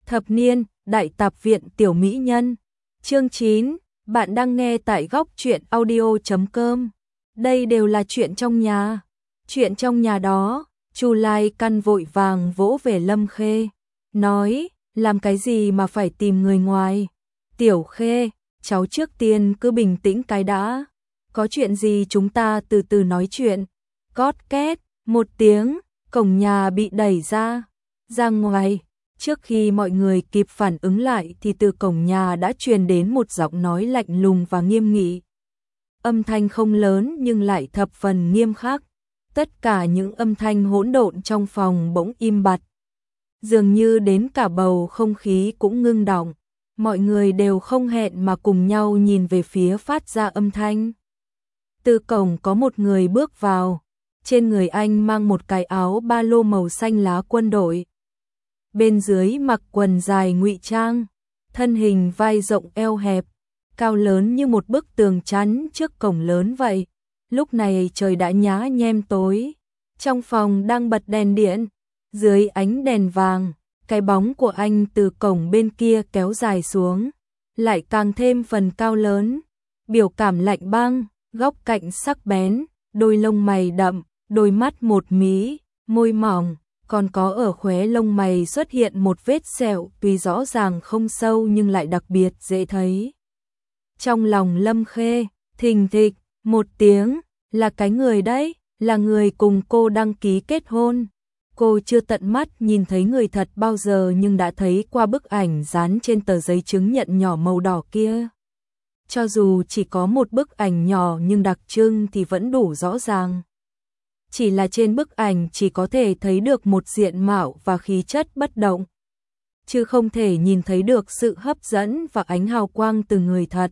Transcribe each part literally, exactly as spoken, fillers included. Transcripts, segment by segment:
Thập niên, Đại Tạp viện Tiểu Mỹ Nhân. Chương chín, bạn đang nghe tại góc truyện audio chấm com. Đây đều là chuyện trong nhà. Chuyện trong nhà đó, Chu Lai Căn vội vàng vỗ về Lâm Khê, nói, làm cái gì mà phải tìm người ngoài. Tiểu Khê, cháu trước tiên cứ bình tĩnh cái đã. Có chuyện gì chúng ta từ từ nói chuyện. Cót két, một tiếng, cổng nhà bị đẩy ra. Ra ngoài, trước khi mọi người kịp phản ứng lại thì từ cổng nhà đã truyền đến một giọng nói lạnh lùng và nghiêm nghị. Âm thanh không lớn nhưng lại thập phần nghiêm khắc. Tất cả những âm thanh hỗn độn trong phòng bỗng im bặt. Dường như đến cả bầu không khí cũng ngưng đọng. Mọi người đều không hẹn mà cùng nhau nhìn về phía phát ra âm thanh. Từ cổng có một người bước vào. Trên người anh mang một cái áo ba lô màu xanh lá quân đội. Bên dưới mặc quần dài ngụy trang, thân hình vai rộng eo hẹp, cao lớn như một bức tường chắn trước cổng lớn vậy. Lúc này trời đã nhá nhem tối, trong phòng đang bật đèn điện, dưới ánh đèn vàng, cái bóng của anh từ cổng bên kia kéo dài xuống, lại càng thêm phần cao lớn, biểu cảm lạnh băng, góc cạnh sắc bén, đôi lông mày đậm, đôi mắt một mí, môi mỏng. Còn có ở khóe lông mày xuất hiện một vết sẹo tuy rõ ràng không sâu nhưng lại đặc biệt dễ thấy. Trong lòng Lâm Khê, thình thịch, một tiếng, là cái người đấy, là người cùng cô đăng ký kết hôn. Cô chưa tận mắt nhìn thấy người thật bao giờ nhưng đã thấy qua bức ảnh dán trên tờ giấy chứng nhận nhỏ màu đỏ kia. Cho dù chỉ có một bức ảnh nhỏ nhưng đặc trưng thì vẫn đủ rõ ràng. Chỉ là trên bức ảnh chỉ có thể thấy được một diện mạo và khí chất bất động, chứ không thể nhìn thấy được sự hấp dẫn và ánh hào quang từ người thật.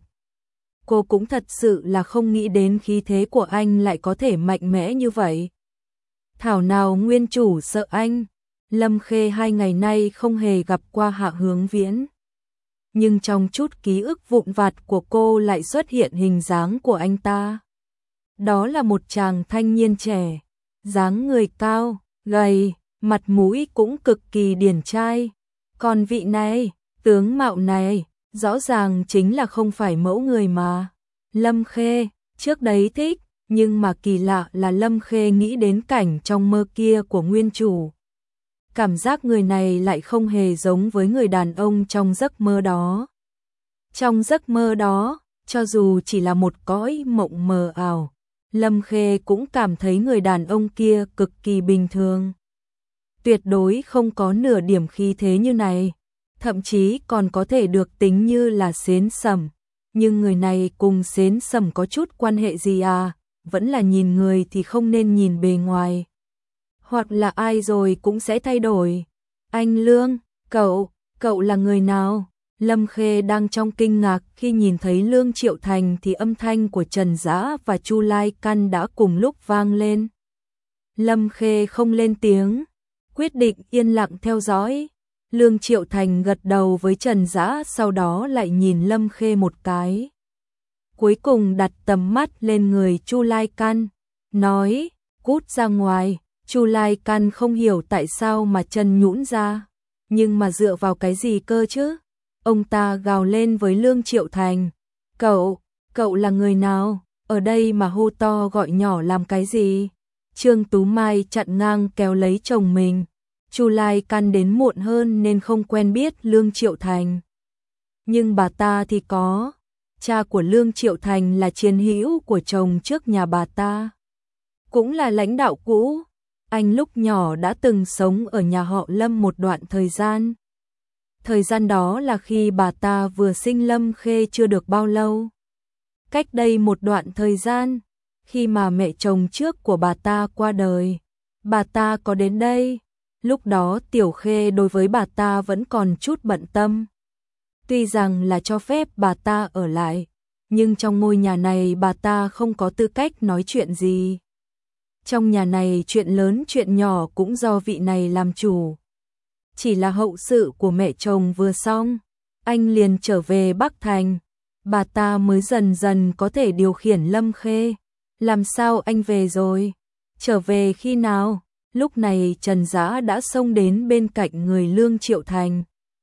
Cô cũng thật sự là không nghĩ đến khí thế của anh lại có thể mạnh mẽ như vậy. Thảo nào nguyên chủ sợ anh. Lâm Khê hai ngày nay không hề gặp qua Hạ Hướng Viễn. Nhưng trong chút ký ức vụn vặt của cô lại xuất hiện hình dáng của anh ta. Đó là một chàng thanh niên trẻ, dáng người cao, gầy, mặt mũi cũng cực kỳ điển trai. Còn vị này, tướng mạo này, rõ ràng chính là không phải mẫu người mà Lâm Khê trước đấy thích, nhưng mà kỳ lạ là Lâm Khê nghĩ đến cảnh trong mơ kia của nguyên chủ. Cảm giác người này lại không hề giống với người đàn ông trong giấc mơ đó. Trong giấc mơ đó, cho dù chỉ là một cõi mộng mờ ảo, Lâm Khê cũng cảm thấy người đàn ông kia cực kỳ bình thường. Tuyệt đối không có nửa điểm khí thế như này, thậm chí còn có thể được tính như là xến sẩm. Nhưng người này cùng xến sẩm có chút quan hệ gì à, vẫn là nhìn người thì không nên nhìn bề ngoài. Hoặc là ai rồi cũng sẽ thay đổi. Anh Lương, cậu, cậu là người nào? Lâm Khê đang trong kinh ngạc khi nhìn thấy Lương Triệu Thành thì âm thanh của Trần Dã và Chu Lai Căn đã cùng lúc vang lên. Lâm Khê không lên tiếng, quyết định yên lặng theo dõi. Lương Triệu Thành gật đầu với Trần Dã, sau đó lại nhìn Lâm Khê một cái. Cuối cùng đặt tầm mắt lên người Chu Lai Căn, nói, cút ra ngoài. Chu Lai Căn không hiểu tại sao mà chân nhũn ra, nhưng mà dựa vào cái gì cơ chứ? Ông ta gào lên với Lương Triệu Thành, cậu, cậu là người nào? Ở đây mà hô to gọi nhỏ làm cái gì? Trương Tú Mai chặn ngang kéo lấy chồng mình. Chu Lai Căn đến muộn hơn nên không quen biết Lương Triệu Thành. Nhưng bà ta thì có. Cha của Lương Triệu Thành là chiến hữu của chồng trước nhà bà ta, cũng là lãnh đạo cũ. Anh lúc nhỏ đã từng sống ở nhà họ Lâm một đoạn thời gian. Thời gian đó là khi bà ta vừa sinh Lâm Khê chưa được bao lâu. Cách đây một đoạn thời gian, khi mà mẹ chồng trước của bà ta qua đời, bà ta có đến đây. Lúc đó Tiểu Khê đối với bà ta vẫn còn chút bận tâm. Tuy rằng là cho phép bà ta ở lại, nhưng trong ngôi nhà này bà ta không có tư cách nói chuyện gì. Trong nhà này chuyện lớn chuyện nhỏ cũng do vị này làm chủ. Chỉ là hậu sự của mẹ chồng vừa xong, anh liền trở về Bắc Thành. Bà ta mới dần dần có thể điều khiển Lâm Khê. Làm sao anh về rồi? Trở về khi nào? Lúc này Trần Dã đã xông đến bên cạnh người Lương Triệu Thành.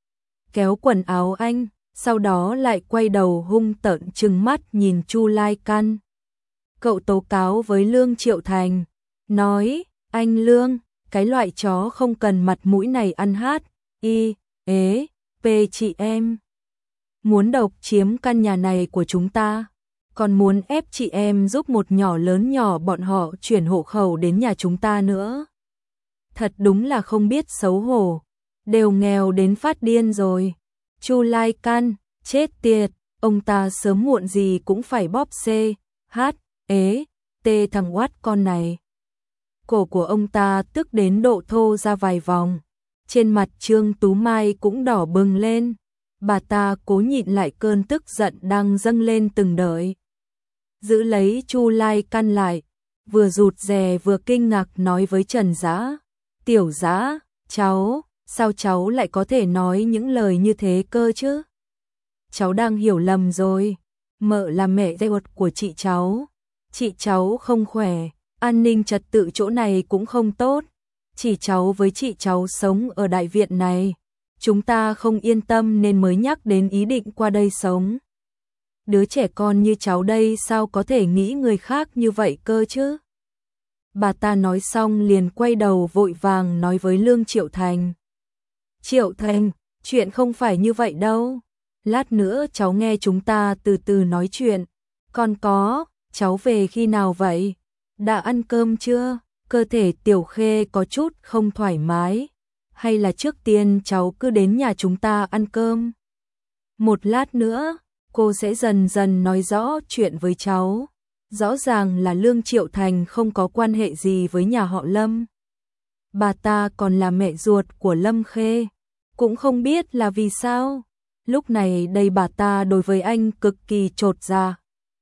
kéo quần áo anh, sau đó lại quay đầu hung tợn trừng mắt nhìn Chu Lai Căn. Cậu tố cáo với Lương Triệu Thành, nói, anh Lương, cái loại chó không cần mặt mũi này ăn hát, y, ế, p chị em. Muốn độc chiếm căn nhà này của chúng ta, còn muốn ép chị em giúp một nhỏ lớn nhỏ bọn họ chuyển hộ khẩu đến nhà chúng ta nữa. Thật đúng là không biết xấu hổ, đều nghèo đến phát điên rồi. Chu Lai Căn, chết tiệt, ông ta sớm muộn gì cũng phải bóp C, H, ế, T thằng oát con này. Cổ của ông ta tức đến độ thô ra vài vòng, trên mặt Trương Tú Mai cũng đỏ bừng lên. Bà ta cố nhịn lại cơn tức giận đang dâng lên từng đợi. Giữ lấy Chu Lai Căn lại, vừa rụt rè vừa kinh ngạc nói với Trần Dã, tiểu Dã, cháu, sao cháu lại có thể nói những lời như thế cơ chứ? Cháu đang hiểu lầm rồi, mợ là mẹ ruột của chị cháu, chị cháu không khỏe, an ninh trật tự chỗ này cũng không tốt, chỉ cháu với chị cháu sống ở đại viện này, chúng ta không yên tâm nên mới nhắc đến ý định qua đây sống. Đứa trẻ con như cháu đây sao có thể nghĩ người khác như vậy cơ chứ? Bà ta nói xong liền quay đầu vội vàng nói với Lương Triệu Thành. Triệu Thành, chuyện không phải như vậy đâu. Lát nữa cháu nghe chúng ta từ từ nói chuyện. Còn có, cháu về khi nào vậy? Đã ăn cơm chưa? Cơ thể Tiểu Khê có chút không thoải mái. Hay là trước tiên cháu cứ đến nhà chúng ta ăn cơm? Một lát nữa, cô sẽ dần dần nói rõ chuyện với cháu. Rõ ràng là Lương Triệu Thành không có quan hệ gì với nhà họ Lâm. Bà ta còn là mẹ ruột của Lâm Khê. Cũng không biết là vì sao. Lúc này đây bà ta đối với anh cực kỳ chột dạ.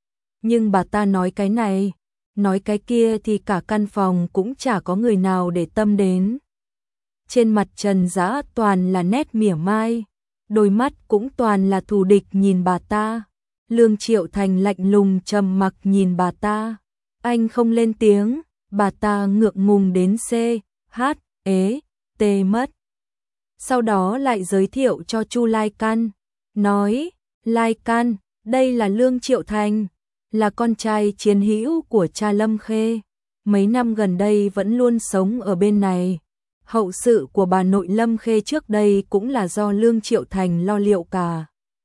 Nhưng bà ta nói cái này, nói cái kia thì cả căn phòng cũng chả có người nào để tâm đến. Trên mặt Trần Dã toàn là nét mỉa mai, đôi mắt cũng toàn là thù địch nhìn bà ta. Lương Triệu Thành lạnh lùng trầm mặc nhìn bà ta. Anh không lên tiếng, bà ta ngượng ngùng đến C, H, ế, T mất. Sau đó lại giới thiệu cho Chu Lai Căn, nói, Lai Căn, đây là Lương Triệu Thành, là con trai chiến hữu của cha Lâm Khê. Mấy năm gần đây vẫn luôn sống ở bên này. Hậu sự của bà nội Lâm Khê trước đây cũng là do Lương Triệu Thành lo liệu cả.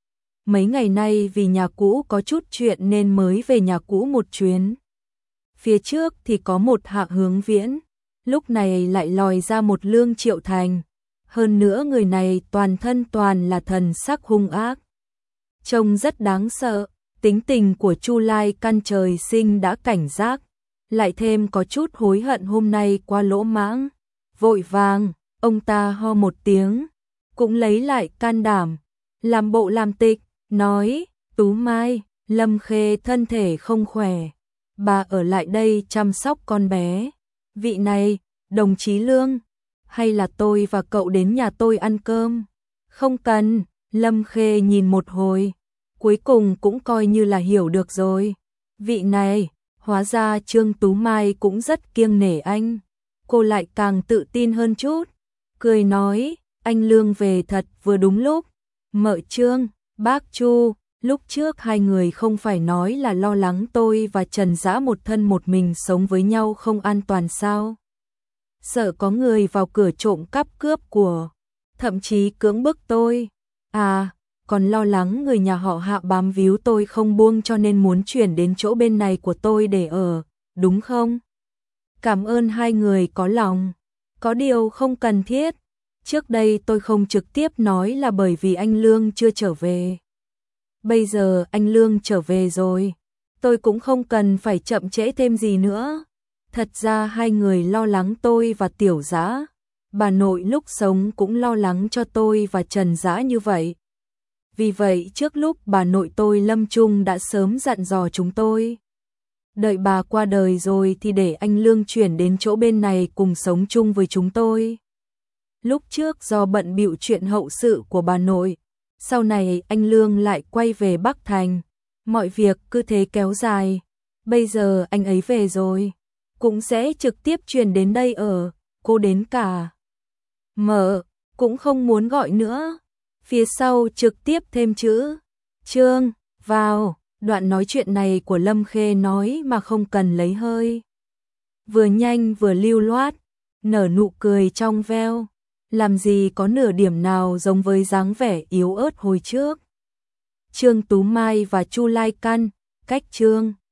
Mấy ngày nay vì nhà cũ có chút chuyện nên mới về nhà cũ một chuyến. Phía trước thì có một Hạ Hướng Viễn, lúc này lại lòi ra một Lương Triệu Thành. Hơn nữa người này toàn thân toàn là thần sắc hung ác. Trông rất đáng sợ, tính tình của Chu Lai Căn trời sinh đã cảnh giác. Lại thêm có chút hối hận hôm nay qua lỗ mãng. Vội vàng, ông ta ho một tiếng, cũng lấy lại can đảm, làm bộ làm tịch, nói, Tú Mai, Lâm Khê thân thể không khỏe, bà ở lại đây chăm sóc con bé. Vị này, đồng chí Lương, hay là tôi và cậu đến nhà tôi ăn cơm? Không cần, Lâm Khê nhìn một hồi, cuối cùng cũng coi như là hiểu được rồi. Vị này, hóa ra Trương Tú Mai cũng rất kiêng nể anh. Cô lại càng tự tin hơn chút, cười nói, anh Lương về thật vừa đúng lúc. Mợ Trương, bác Chu, lúc trước hai người không phải nói là lo lắng tôi và Trần Dã một thân một mình sống với nhau không an toàn sao? Sợ có người vào cửa trộm cắp cướp của, thậm chí cưỡng bức tôi. À, còn lo lắng người nhà họ Hạ bám víu tôi không buông cho nên muốn chuyển đến chỗ bên này của tôi để ở, đúng không? Cảm ơn hai người có lòng. Có điều không cần thiết. Trước đây tôi không trực tiếp nói là bởi vì anh Lương chưa trở về. Bây giờ anh Lương trở về rồi. Tôi cũng không cần phải chậm trễ thêm gì nữa. Thật ra hai người lo lắng tôi và Tiểu Dã. Bà nội lúc sống cũng lo lắng cho tôi và Trần Dã như vậy. Vì vậy trước lúc bà nội tôi lâm chung đã sớm dặn dò chúng tôi. Đợi bà qua đời rồi thì để anh Lương chuyển đến chỗ bên này cùng sống chung với chúng tôi. Lúc trước do bận bịu chuyện hậu sự của bà nội, sau này anh Lương lại quay về Bắc Thành. Mọi việc cứ thế kéo dài. Bây giờ anh ấy về rồi, cũng sẽ trực tiếp chuyển đến đây ở, cô đến cả. Mợ, cũng không muốn gọi nữa. Phía sau trực tiếp thêm chữ Trương vào. Đoạn nói chuyện này của Lâm Khê nói mà không cần lấy hơi. Vừa nhanh vừa lưu loát, nở nụ cười trong veo, làm gì có nửa điểm nào giống với dáng vẻ yếu ớt hồi trước. Trương Tú Mai và Chu Lai Căn, cách Trương